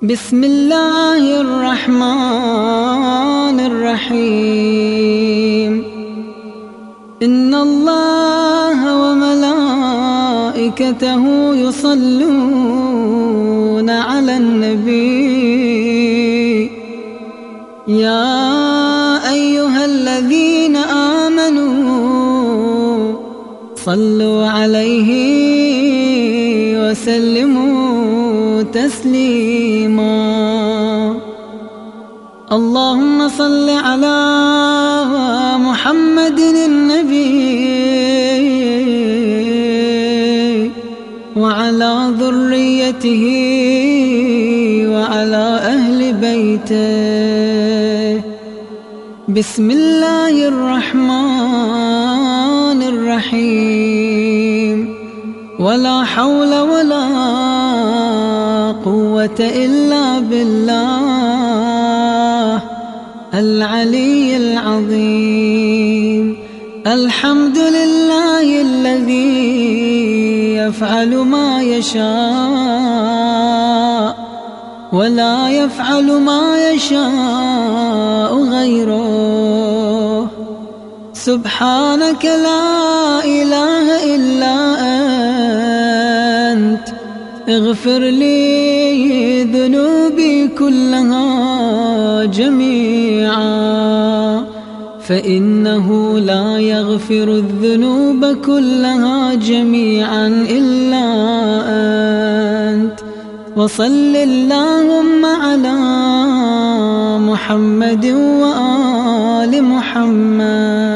بسم الله الرحمن الرحيم. إن الله وملائكته يصلون على النبي يا أيها الذين آمنوا صلوا عليه وسلموا تسليما. اللهم صل على محمد النبي وعلى ذريته وعلى أهل بيته. بسم الله الرحمن الرحيم. ولا حول ولا قوة إلا بالله العلي العظيم. الحمد لله الذي يفعل ما يشاء ولا يفعل ما يشاء غيره. سبحانك لا إله إلا أنت. اغفر لي ذنوبي كلها جميعا فإنه لا يغفر الذنوب كلها جميعا إلا أنت. وصل اللهم على محمد وآل محمد.